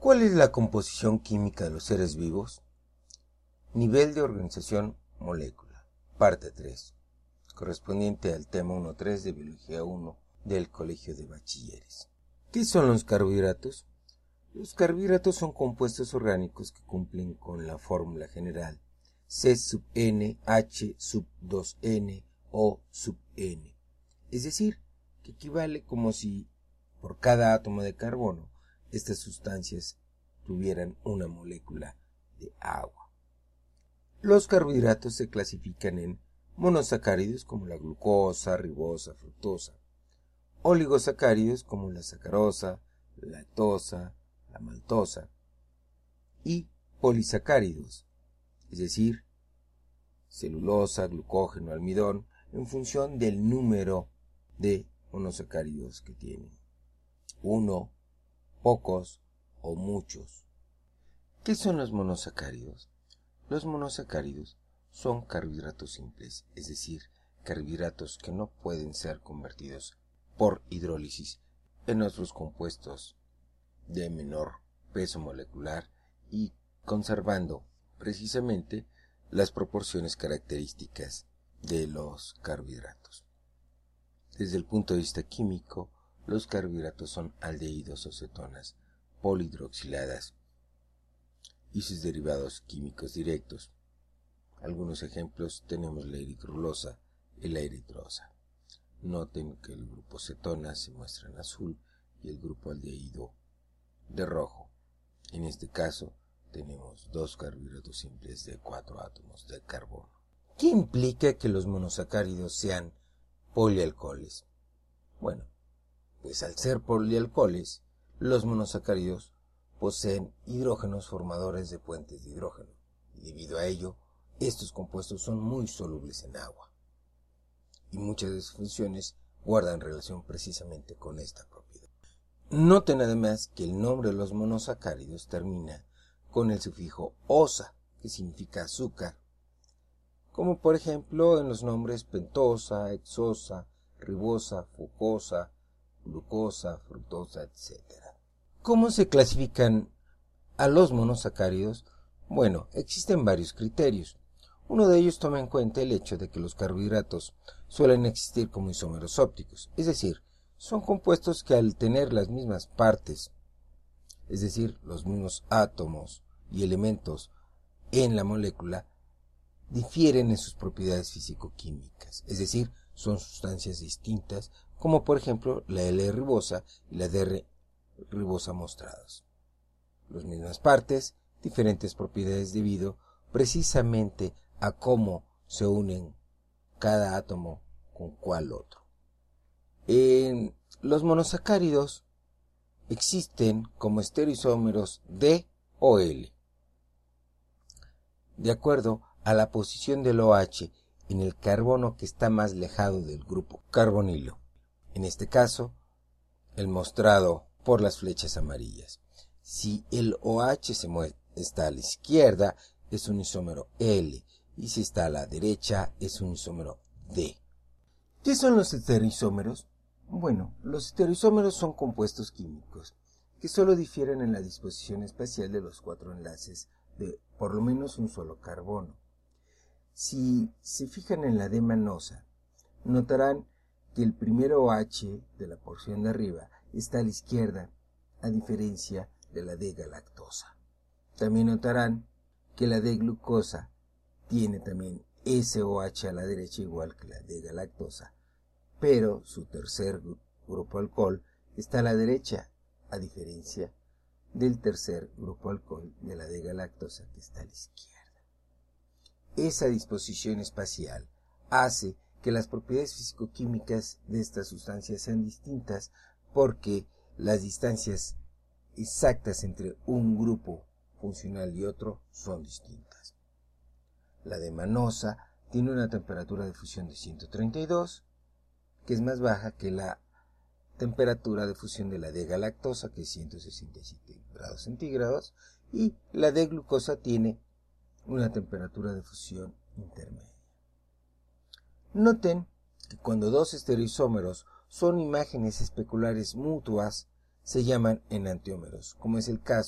¿Cuál es la composición química de los seres vivos? Nivel de organización molécula. Parte 3. Correspondiente al tema 1.3 de Biología 1 del Colegio de Bachilleres. ¿Qué son los carbohidratos? Los carbohidratos son compuestos orgánicos que cumplen con la fórmula general C sub N, H sub 2N o sub N. Es decir, que equivale como si por cada átomo de carbono estas sustancias tuvieran una molécula de agua. Los carbohidratos se clasifican en monosacáridos como la glucosa, ribosa, fructosa, oligosacáridos como la sacarosa, la lactosa, la maltosa, y polisacáridos, es decir, celulosa, glucógeno, almidón, en función del número de monosacáridos que tienen. Uno, pocos o muchos. ¿Qué son los monosacáridos? Los monosacáridos son carbohidratos simples, es decir, carbohidratos que no pueden ser convertidos por hidrólisis en otros compuestos de menor peso molecular y conservando precisamente las proporciones características de los carbohidratos. Desde el punto de vista químico, los carbohidratos son aldehídos o cetonas polihidroxiladas y sus derivados químicos directos. Algunos ejemplos tenemos la eritrosa y la eritrosa. Noten que el grupo cetona se muestra en azul y el grupo aldehído de rojo. En este caso tenemos dos carbohidratos simples de 4 átomos de carbono. ¿Qué implica que los monosacáridos sean polialcoholes? Bueno, pues al ser polialcoholes, los monosacáridos poseen hidrógenos formadores de puentes de hidrógeno, y debido a ello, estos compuestos son muy solubles en agua, y muchas de sus funciones guardan relación precisamente con esta propiedad. Noten además que el nombre de los monosacáridos termina con el sufijo osa, que significa azúcar, como por ejemplo en los nombres pentosa, hexosa, ribosa, fucosa, glucosa, fructosa, etc. ¿Cómo se clasifican a los monosacáridos? Bueno, existen varios criterios. Uno de ellos toma en cuenta el hecho de que los carbohidratos suelen existir como isómeros ópticos, es decir, son compuestos que al tener las mismas partes, es decir, los mismos átomos y elementos en la molécula, difieren en sus propiedades físico-químicas, es decir, son sustancias distintas, como por ejemplo la L-ribosa y la D-ribosa mostrados. Las mismas partes, diferentes propiedades debido precisamente a cómo se unen cada átomo con cuál otro. En los monosacáridos existen como estereoisómeros D o L, de acuerdo a la posición del OH en el carbono que está más alejado del grupo carbonilo. En este caso, el mostrado por las flechas amarillas. Si el OH está a la izquierda, es un isómero L, y si está a la derecha, es un isómero D. ¿Qué son los estereoisómeros? Bueno, los estereoisómeros son compuestos químicos que solo difieren en la disposición espacial de los 4 enlaces de por lo menos un solo carbono. Si se fijan en la D manosa, notarán que el primer OH de la porción de arriba está a la izquierda, a diferencia de la D-galactosa. También notarán que la D-glucosa tiene también ese OH a la derecha igual que la D-galactosa, pero su tercer grupo alcohol está a la derecha, a diferencia del tercer grupo alcohol de la D-galactosa que está a la izquierda. Esa disposición espacial hace que las propiedades físico-químicas de estas sustancias sean distintas porque las distancias exactas entre un grupo funcional y otro son distintas. La D-manosa tiene una temperatura de fusión de 132, que es más baja que la temperatura de fusión de la D-galactosa, que es 167 grados centígrados, y la D-glucosa tiene una temperatura de fusión intermedia. Noten que cuando dos estereoisómeros son imágenes especulares mutuas, se llaman enantiómeros, como es el caso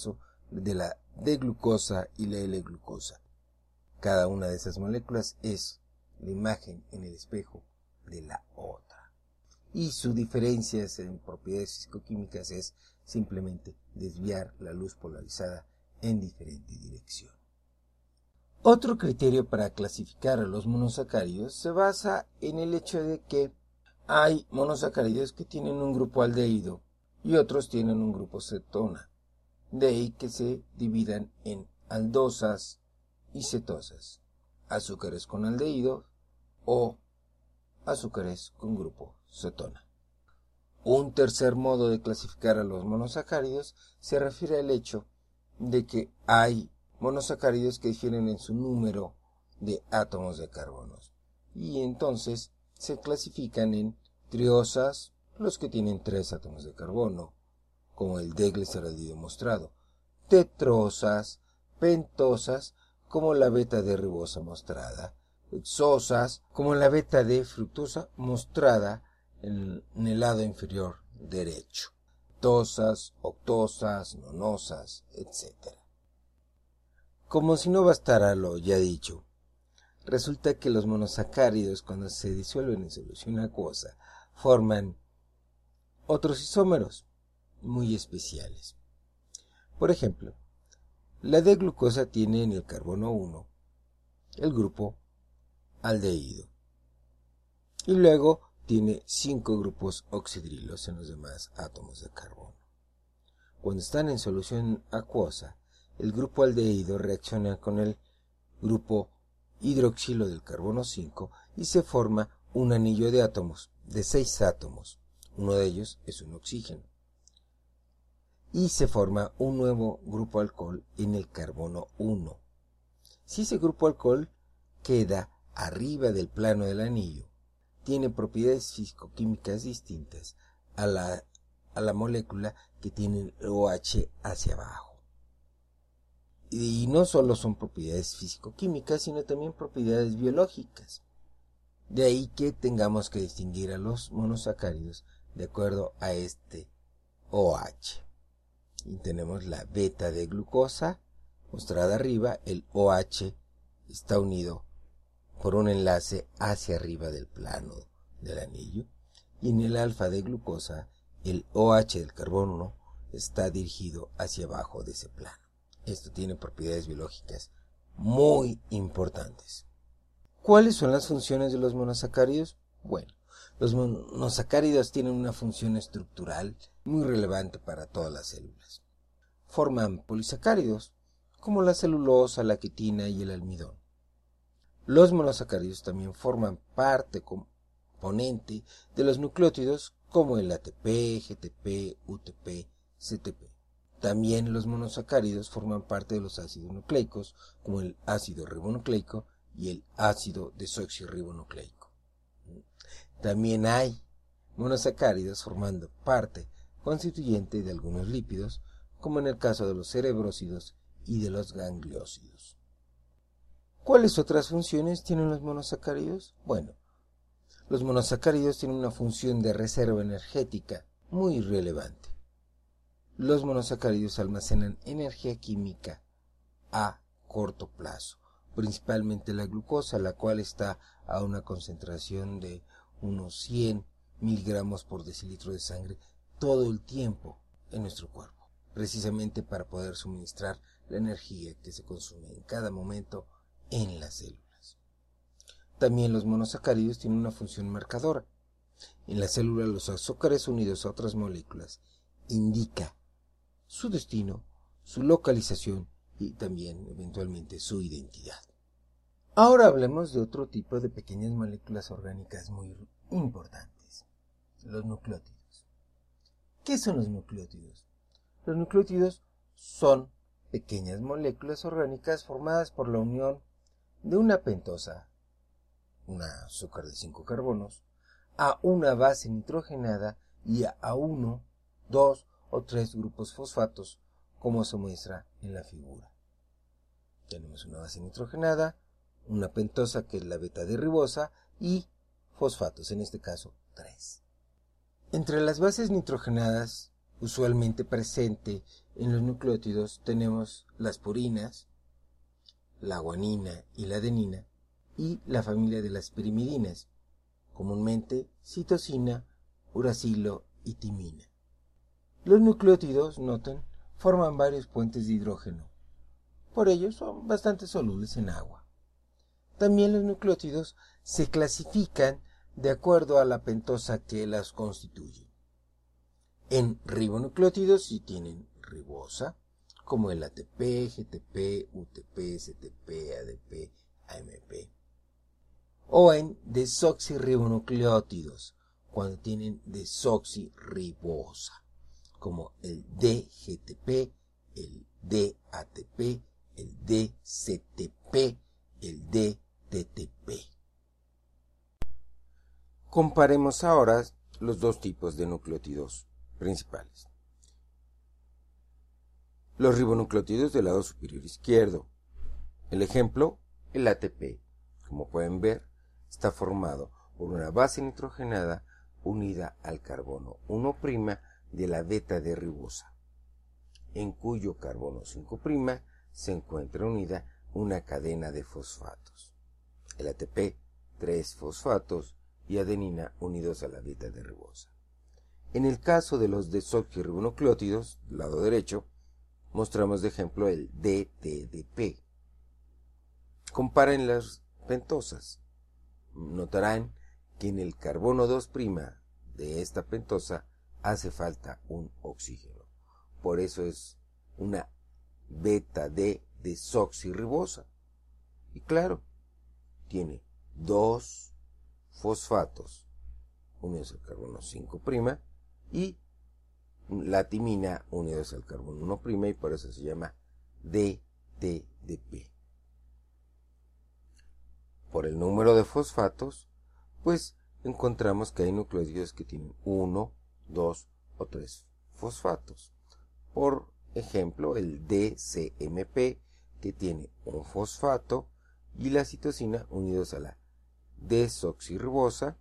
de la D-glucosa y la L-glucosa. Cada una de esas moléculas es la imagen en el espejo de la otra. Y su diferencia en propiedades fisicoquímicas es simplemente desviar la luz polarizada en diferente dirección. Otro criterio para clasificar a los monosacáridos se basa en el hecho de que hay monosacáridos que tienen un grupo aldehído y otros tienen un grupo cetona. De ahí que se dividan en aldosas y cetosas, azúcares con aldehído o azúcares con grupo cetona. Un tercer modo de clasificar a los monosacáridos se refiere al hecho de que hay monosacáridos que difieren en su número de átomos de carbonos y entonces se clasifican en triosas, los que tienen 3 átomos de carbono, como el D-gliceraldehido mostrado, tetrosas, pentosas, como la beta-D-ribosa mostrada, hexosas, como la beta-D-fructosa mostrada en el lado inferior derecho, octosas, octosas, nonosas, etc. Como si no bastara lo ya dicho, resulta que los monosacáridos, cuando se disuelven en solución acuosa, forman otros isómeros muy especiales. Por ejemplo, la D-glucosa tiene en el carbono 1 el grupo aldehído y luego tiene 5 grupos oxidrilos en los demás átomos de carbono. Cuando están en solución acuosa, el grupo aldehído reacciona con el grupo hidroxilo del carbono 5 y se forma un anillo de átomos, de 6 átomos. Uno de ellos es un oxígeno. Y se forma un nuevo grupo alcohol en el carbono 1. Si ese grupo alcohol queda arriba del plano del anillo, tiene propiedades físico-químicas distintas a la molécula que tiene el OH hacia abajo. Y no solo son propiedades físico-químicas, sino también propiedades biológicas. De ahí que tengamos que distinguir a los monosacáridos de acuerdo a este OH. Y tenemos la beta de glucosa mostrada arriba, el OH está unido por un enlace hacia arriba del plano del anillo, y en el alfa de glucosa el OH del carbono está dirigido hacia abajo de ese plano. Esto tiene propiedades biológicas muy importantes. ¿Cuáles son las funciones de los monosacáridos? Bueno, los monosacáridos tienen una función estructural muy relevante para todas las células. Forman polisacáridos, como la celulosa, la quitina y el almidón. Los monosacáridos también forman parte componente de los nucleótidos, como el ATP, GTP, UTP, CTP. También los monosacáridos forman parte de los ácidos nucleicos, como el ácido ribonucleico y el ácido desoxirribonucleico. También hay monosacáridos formando parte constituyente de algunos lípidos, como en el caso de los cerebrósidos y de los gangliósidos. ¿Cuáles otras funciones tienen los monosacáridos? Bueno, los monosacáridos tienen una función de reserva energética muy relevante. Los monosacáridos almacenan energía química a corto plazo, principalmente la glucosa, la cual está a una concentración de unos 100 miligramos por decilitro de sangre todo el tiempo en nuestro cuerpo, precisamente para poder suministrar la energía que se consume en cada momento en las células. También los monosacáridos tienen una función marcadora. En la célula, los azúcares unidos a otras moléculas indican su destino, su localización y también eventualmente su identidad. Ahora hablemos de otro tipo de pequeñas moléculas orgánicas muy importantes, los nucleótidos. ¿Qué son los nucleótidos? Los nucleótidos son pequeñas moléculas orgánicas formadas por la unión de una pentosa, un azúcar de 5 carbonos, a una base nitrogenada y a 1, 2 o 3 grupos fosfatos, como se muestra en la figura. Tenemos una base nitrogenada, una pentosa que es la beta-D-ribosa y fosfatos, en este caso 3. Entre las bases nitrogenadas usualmente presente en los nucleótidos tenemos las purinas, la guanina y la adenina, y la familia de las pirimidinas, comúnmente citosina, uracilo y timina. Los nucleótidos, noten, forman varios puentes de hidrógeno. Por ello son bastante solubles en agua. También los nucleótidos se clasifican de acuerdo a la pentosa que las constituye. En ribonucleótidos sí tienen ribosa, como el ATP, GTP, UTP, CTP, ADP, AMP. O en desoxirribonucleótidos, cuando tienen desoxirribosa, como el DGTP, el DATP, el DCTP, el DTTP. Comparemos ahora los dos tipos de nucleótidos principales. Los ribonucleótidos del lado superior izquierdo. El ejemplo, el ATP. Como pueden ver, está formado por una base nitrogenada unida al carbono 1' de la beta de ribosa, en cuyo carbono 5' se encuentra unida una cadena de fosfatos. El ATP, 3 fosfatos y adenina unidos a la beta de ribosa. En el caso de los desoxirribonucleótidos, del lado derecho, mostramos de ejemplo el DTDP. Comparen las pentosas. Notarán que en el carbono 2' de esta pentosa hace falta un oxígeno. Por eso es una beta de desoxirribosa. Y claro, tiene 2 fosfatos unidos al carbono 5' y la timina unidos al carbono 1' y por eso se llama DTDP. Por el número de fosfatos, pues encontramos que hay nucleótidos que tienen 1, 2 o 3 fosfatos. Por ejemplo, el DCMP, que tiene un fosfato, y la citosina unidos a la desoxirribosa.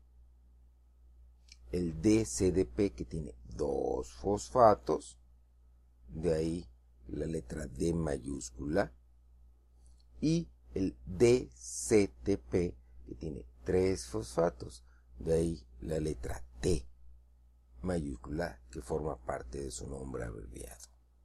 El DCDP, que tiene 2 fosfatos, de ahí la letra D mayúscula, y el DCTP, que tiene 3 fosfatos, de ahí la letra T mayúscula, que forma parte de su nombre abreviado.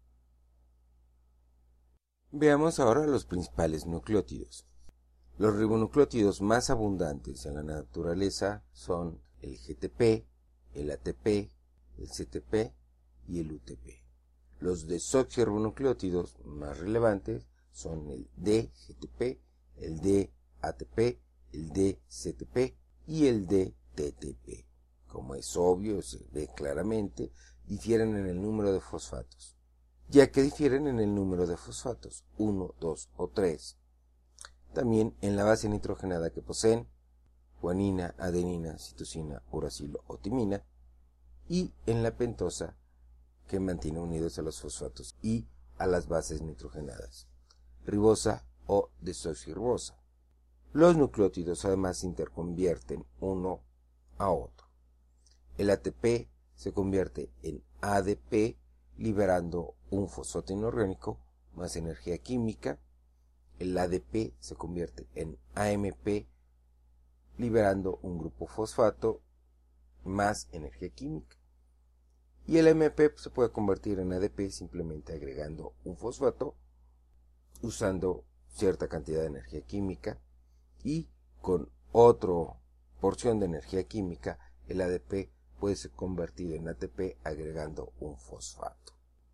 Veamos ahora los principales nucleótidos. Los ribonucleótidos más abundantes en la naturaleza son el GTP, el ATP, el CTP y el UTP. Los desoxirribonucleótidos más relevantes son el DGTP, el DATP, el DCTP y el DTTP. Como es obvio, se ve claramente, difieren en el número de fosfatos, ya que difieren en el número de fosfatos, 1, 2 o 3. También en la base nitrogenada que poseen, guanina, adenina, citosina, uracilo o timina, y en la pentosa que mantiene unidos a los fosfatos y a las bases nitrogenadas, ribosa o desoxirribosa. Los nucleótidos además se interconvierten uno a otro. El ATP se convierte en ADP, liberando un fosfato inorgánico más energía química. El ADP se convierte en AMP, liberando un grupo fosfato más energía química. Y el AMP se puede convertir en ADP simplemente agregando un fosfato, usando cierta cantidad de energía química, y con otra porción de energía química, el ADP puede ser convertido en ATP agregando un fosfato.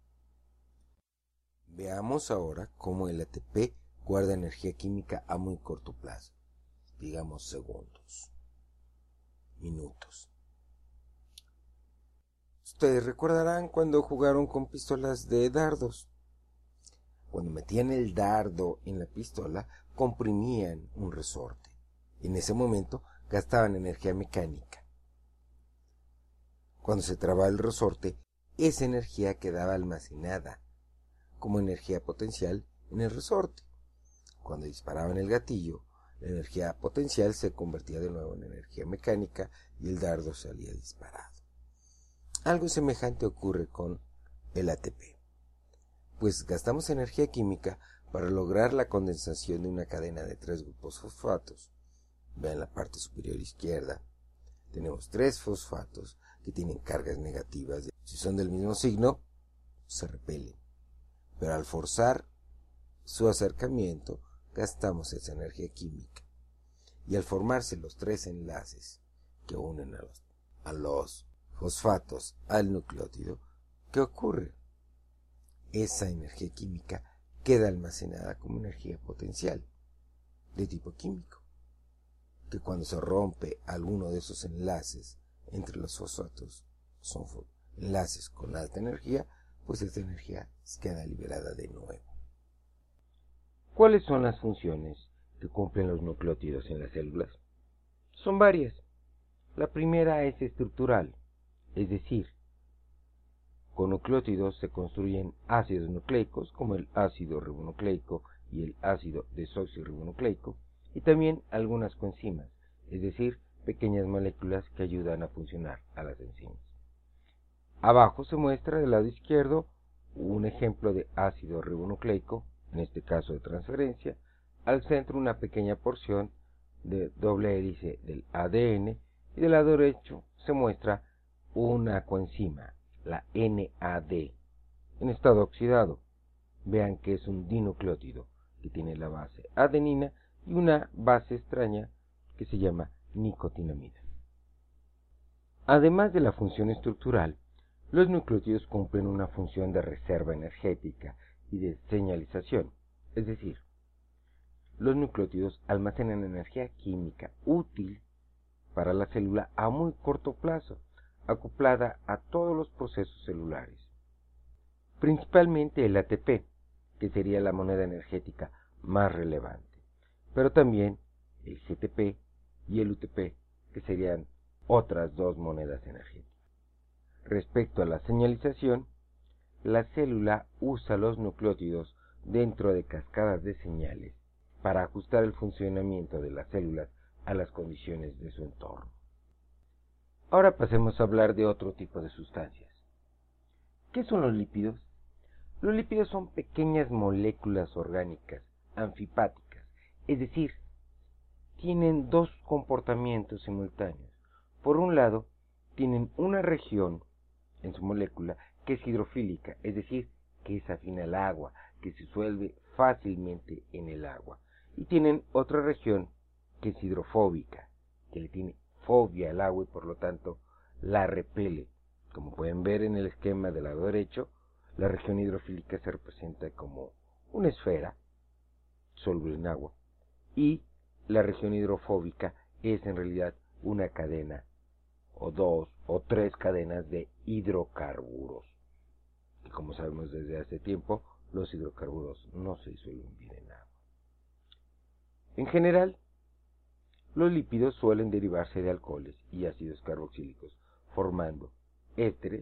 Veamos ahora cómo el ATP guarda energía química a muy corto plazo, digamos segundos, minutos. Ustedes recordarán cuando jugaron con pistolas de dardos. Cuando metían el dardo en la pistola, comprimían un resorte. En ese momento gastaban energía mecánica. Cuando se trababa el resorte, esa energía quedaba almacenada como energía potencial en el resorte. Cuando disparaban el gatillo, la energía potencial se convertía de nuevo en energía mecánica y el dardo salía disparado. Algo semejante ocurre con el ATP. Pues gastamos energía química para lograr la condensación de una cadena de 3 grupos fosfatos. Vean la parte superior izquierda. Tenemos 3 fosfatos que tienen cargas negativas. Si son del mismo signo, se repelen. Pero al forzar su acercamiento, gastamos esa energía química. Y al formarse los 3 enlaces que unen a los fosfatos al nucleótido, ¿qué ocurre? Esa energía química queda almacenada como energía potencial de tipo químico, que cuando se rompe alguno de esos enlaces entre los fosfatos, son enlaces con alta energía, pues esta energía queda liberada de nuevo. ¿Cuáles son las funciones que cumplen los nucleótidos en las células? Son varias. La primera es estructural, es decir, con nucleótidos se construyen ácidos nucleicos como el ácido ribonucleico y el ácido desoxirribonucleico, y también algunas coenzimas, es decir, pequeñas moléculas que ayudan a funcionar a las enzimas. Abajo se muestra del lado izquierdo un ejemplo de ácido ribonucleico, en este caso de transferencia, al centro una pequeña porción de doble hélice del ADN, y del lado derecho se muestra una coenzima, la NAD, en estado oxidado. Vean que es un dinucleótido que tiene la base adenina y una base extraña que se llama nicotinamida. Además de la función estructural, los nucleótidos cumplen una función de reserva energética y de señalización, es decir, los nucleótidos almacenan energía química útil para la célula a muy corto plazo, acoplada a todos los procesos celulares. Principalmente el ATP, que sería la moneda energética más relevante, pero también el GTP y el UTP, que serían otras dos monedas energéticas. Respecto a la señalización, la célula usa los nucleótidos dentro de cascadas de señales para ajustar el funcionamiento de las células a las condiciones de su entorno. Ahora pasemos a hablar de otro tipo de sustancias. ¿Qué son los lípidos? Los lípidos son pequeñas moléculas orgánicas anfipáticas, es decir, tienen dos comportamientos simultáneos. Por un lado, tienen una región en su molécula que es hidrofílica, es decir, que es afín al agua, que se disuelve fácilmente en el agua. Y tienen otra región que es hidrofóbica, que le tiene fobia al agua y por lo tanto la repele. Como pueden ver en el esquema del lado derecho, la región hidrofílica se representa como una esfera soluble en agua y la región hidrofóbica es en realidad una cadena o dos o tres cadenas de hidrocarburos, que como sabemos desde hace tiempo, los hidrocarburos no se disuelven bien en agua. En general, los lípidos suelen derivarse de alcoholes y ácidos carboxílicos, formando ésteres,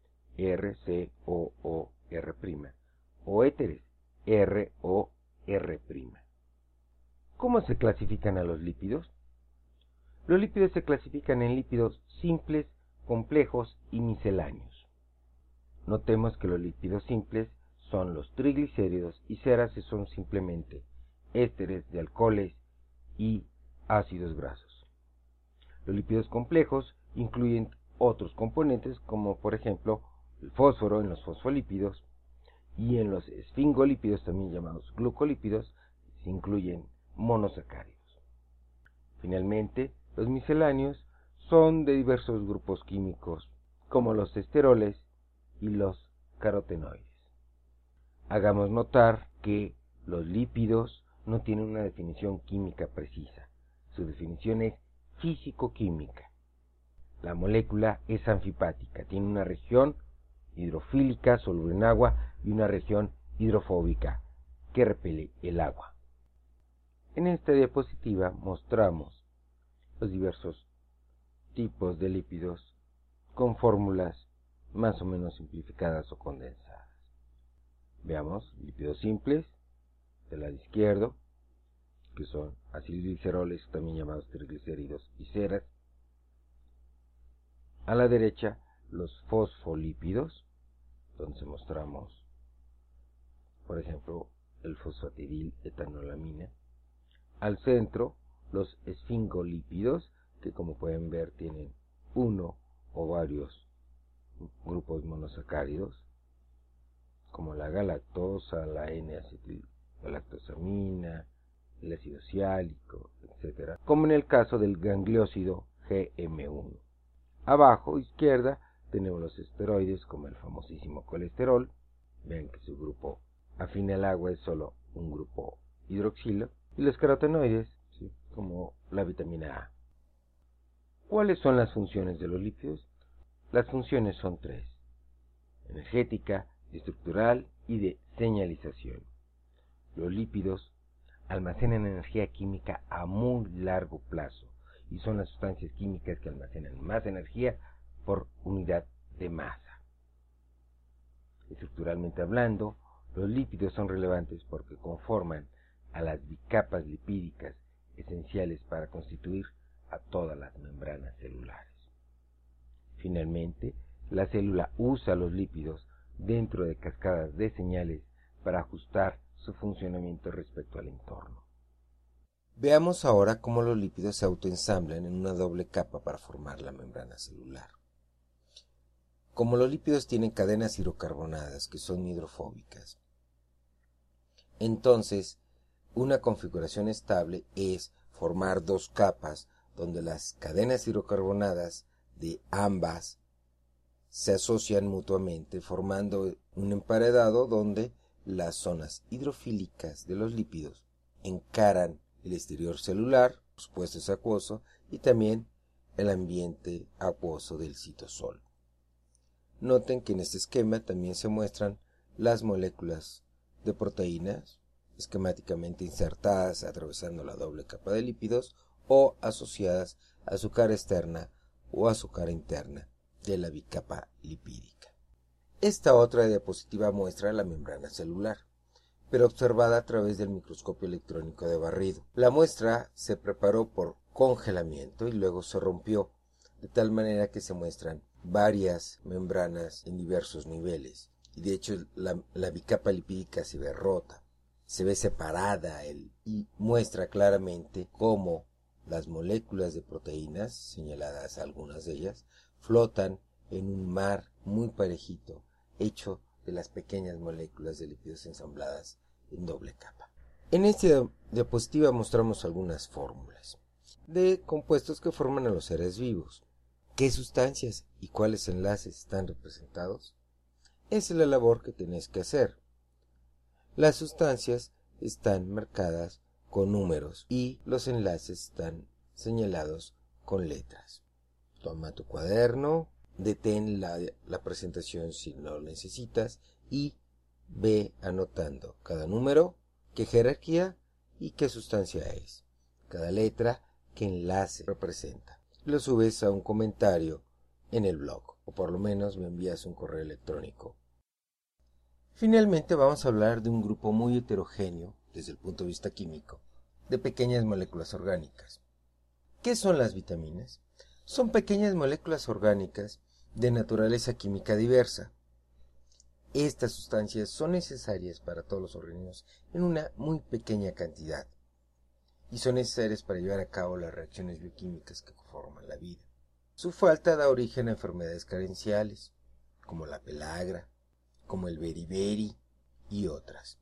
RCOOR', o éteres, ROR'. ¿Cómo se clasifican a los lípidos? Los lípidos se clasifican en lípidos simples, complejos y misceláneos. Notemos que los lípidos simples son los triglicéridos y ceras son simplemente ésteres de alcoholes y ácidos grasos. Los lípidos complejos incluyen otros componentes como por ejemplo el fósforo en los fosfolípidos y en los esfingolípidos, también llamados glucolípidos, se incluyen monosacáridos. Finalmente, los misceláneos son de diversos grupos químicos como los esteroles y los carotenoides. Hagamos notar que los lípidos no tienen una definición química precisa. Su definición es físico-química. La molécula es anfipática, tiene una región hidrofílica soluble en agua y una región hidrofóbica que repele el agua. En esta diapositiva mostramos los diversos tipos de lípidos con fórmulas más o menos simplificadas o condensadas. Veamos lípidos simples del lado izquierdo, que son acilgliceroles, también llamados triglicéridos y ceras. A la derecha, los fosfolípidos, donde mostramos, por ejemplo, el fosfatidil etanolamina. Al centro, los esfingolípidos, que como pueden ver tienen uno o varios grupos monosacáridos, como la galactosa, la N-acetilgalactosamina, el ácido siálico, etc., como en el caso del gangliósido GM1. Abajo, izquierda, tenemos los esteroides, como el famosísimo colesterol. Vean que su grupo afín al agua es solo un grupo hidroxilo. Y los carotenoides, ¿sí?, como la vitamina A. ¿Cuáles son las funciones de los lípidos? Las funciones son tres: energética, estructural y de señalización. Los lípidos almacenan energía química a muy largo plazo y son las sustancias químicas que almacenan más energía por unidad de masa. Estructuralmente hablando, los lípidos son relevantes porque conforman a las bicapas lipídicas esenciales para constituir a todas las membranas celulares. Finalmente, la célula usa los lípidos dentro de cascadas de señales para ajustar su funcionamiento respecto al entorno. Veamos ahora cómo los lípidos se autoensamblan en una doble capa para formar la membrana celular. Como los lípidos tienen cadenas hidrocarbonadas que son hidrofóbicas, entonces una configuración estable es formar dos capas donde las cadenas hidrocarbonadas de ambas se asocian mutuamente, formando un emparedado donde las zonas hidrofílicas de los lípidos encaran el exterior celular, por supuesto es acuoso, y también el ambiente acuoso del citosol. Noten que en este esquema también se muestran las moléculas de proteínas esquemáticamente insertadas atravesando la doble capa de lípidos o asociadas a su cara externa o a su cara interna de la bicapa lipídica. Esta otra diapositiva muestra la membrana celular, pero observada a través del microscopio electrónico de barrido. La muestra se preparó por congelamiento y luego se rompió, de tal manera que se muestran varias membranas en diversos niveles. Y de hecho la bicapa lipídica se ve rota, se ve separada y muestra claramente cómo las moléculas de proteínas, señaladas algunas de ellas, flotan en un mar muy parejito, hecho de las pequeñas moléculas de lípidos ensambladas en doble capa. En esta diapositiva mostramos algunas fórmulas de compuestos que forman a los seres vivos. ¿Qué sustancias y cuáles enlaces están representados? Esa es la labor que tenéis que hacer. Las sustancias están marcadas con números y los enlaces están señalados con letras. Toma tu cuaderno, detén la presentación si no lo necesitas y ve anotando cada número, qué jerarquía y qué sustancia es, cada letra, qué enlace representa. Lo subes a un comentario en el blog, o por lo menos me envías un correo electrónico. Finalmente vamos a hablar de un grupo muy heterogéneo, desde el punto de vista químico, de pequeñas moléculas orgánicas. ¿Qué son las vitaminas? Son pequeñas moléculas orgánicas de naturaleza química diversa. Estas sustancias son necesarias para todos los organismos en una muy pequeña cantidad y son necesarias para llevar a cabo las reacciones bioquímicas que conforman la vida. Su falta da origen a enfermedades carenciales, como la pelagra, como el beriberi y otras.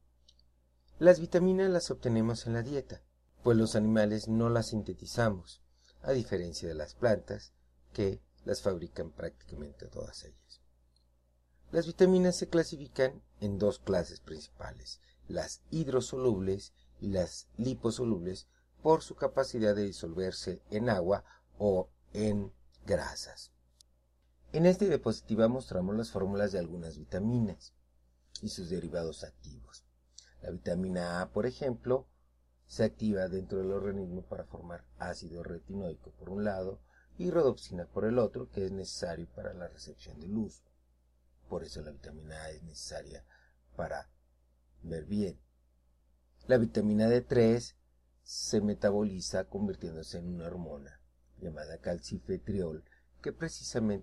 Las vitaminas las obtenemos en la dieta, pues los animales no las sintetizamos, a diferencia de las plantas, que las fabrican prácticamente todas ellas. Las vitaminas se clasifican en dos clases principales, las hidrosolubles y las liposolubles, por su capacidad de disolverse en agua o en grasas. En esta diapositiva mostramos las fórmulas de algunas vitaminas y sus derivados activos. La vitamina A, por ejemplo, se activa dentro del organismo para formar ácido retinoico por un lado y rodopsina por el otro, que es necesario para la recepción de luz. Por eso la vitamina A es necesaria para ver bien. La vitamina D3 se metaboliza convirtiéndose en una hormona llamada calcifetriol, que precisamente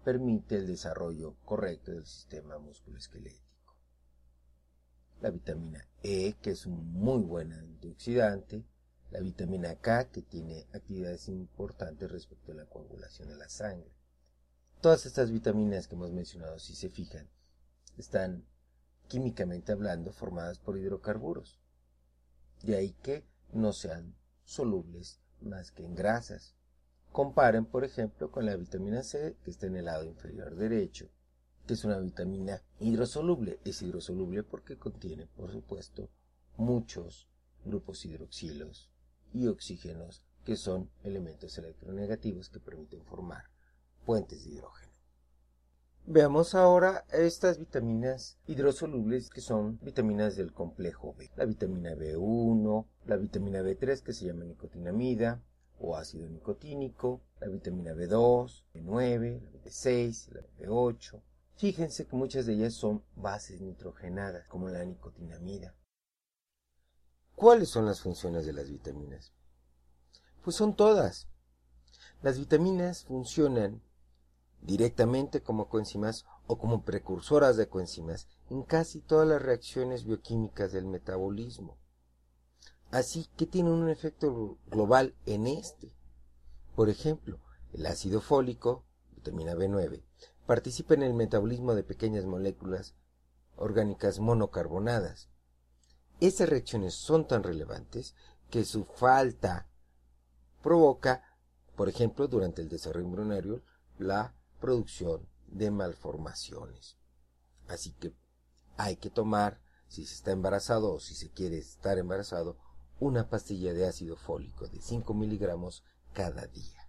permite el desarrollo correcto del sistema musculoesquelético. La vitamina E, que es un muy buen antioxidante. La vitamina K, que tiene actividades importantes respecto a la coagulación de la sangre. Todas estas vitaminas que hemos mencionado, si se fijan, están químicamente hablando formadas por hidrocarburos. De ahí que no sean solubles más que en grasas. Comparen, por ejemplo, con la vitamina C, que está en el lado inferior derecho, que es una vitamina hidrosoluble. Es hidrosoluble porque contiene, por supuesto, muchos grupos hidroxilos y oxígenos, que son elementos electronegativos que permiten formar puentes de hidrógeno. Veamos ahora estas vitaminas hidrosolubles, que son vitaminas del complejo B. La vitamina B1, la vitamina B3, que se llama nicotinamida o ácido nicotínico, la vitamina B2, B9, la B6, la B8. Fíjense que muchas de ellas son bases nitrogenadas, como la nicotinamida. ¿Cuáles son las funciones de las vitaminas? Pues son todas. Las vitaminas funcionan directamente como coenzimas o como precursoras de coenzimas en casi todas las reacciones bioquímicas del metabolismo. Así que tienen un efecto global en este. Por ejemplo, el ácido fólico, vitamina B9, participa en el metabolismo de pequeñas moléculas orgánicas monocarbonadas. Estas reacciones son tan relevantes que su falta provoca, por ejemplo, durante el desarrollo embrionario, la producción de malformaciones. Así que hay que tomar, si se está embarazado o si se quiere estar embarazado, una pastilla de ácido fólico de 5 miligramos cada día.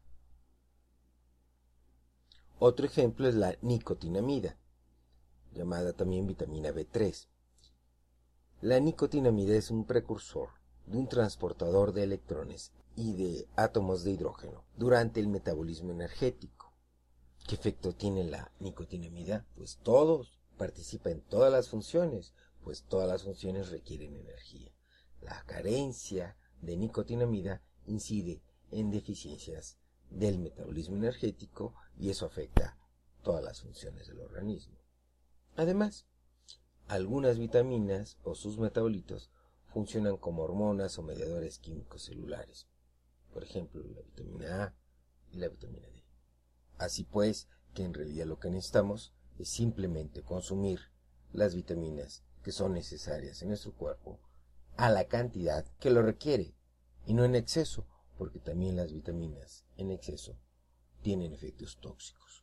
Otro ejemplo es la nicotinamida, llamada también vitamina B3. La nicotinamida es un precursor de un transportador de electrones y de átomos de hidrógeno durante el metabolismo energético. ¿Qué efecto tiene la nicotinamida? Pues todos, participa en todas las funciones, pues todas las funciones requieren energía. La carencia de nicotinamida incide en deficiencias del metabolismo energético y eso afecta todas las funciones del organismo. Además, algunas vitaminas o sus metabolitos funcionan como hormonas o mediadores químicos celulares. Por ejemplo, la vitamina A y la vitamina D. Así pues, que en realidad lo que necesitamos es simplemente consumir las vitaminas que son necesarias en nuestro cuerpo a la cantidad que lo requiere y no en exceso, porque también las vitaminas en exceso tienen efectos tóxicos.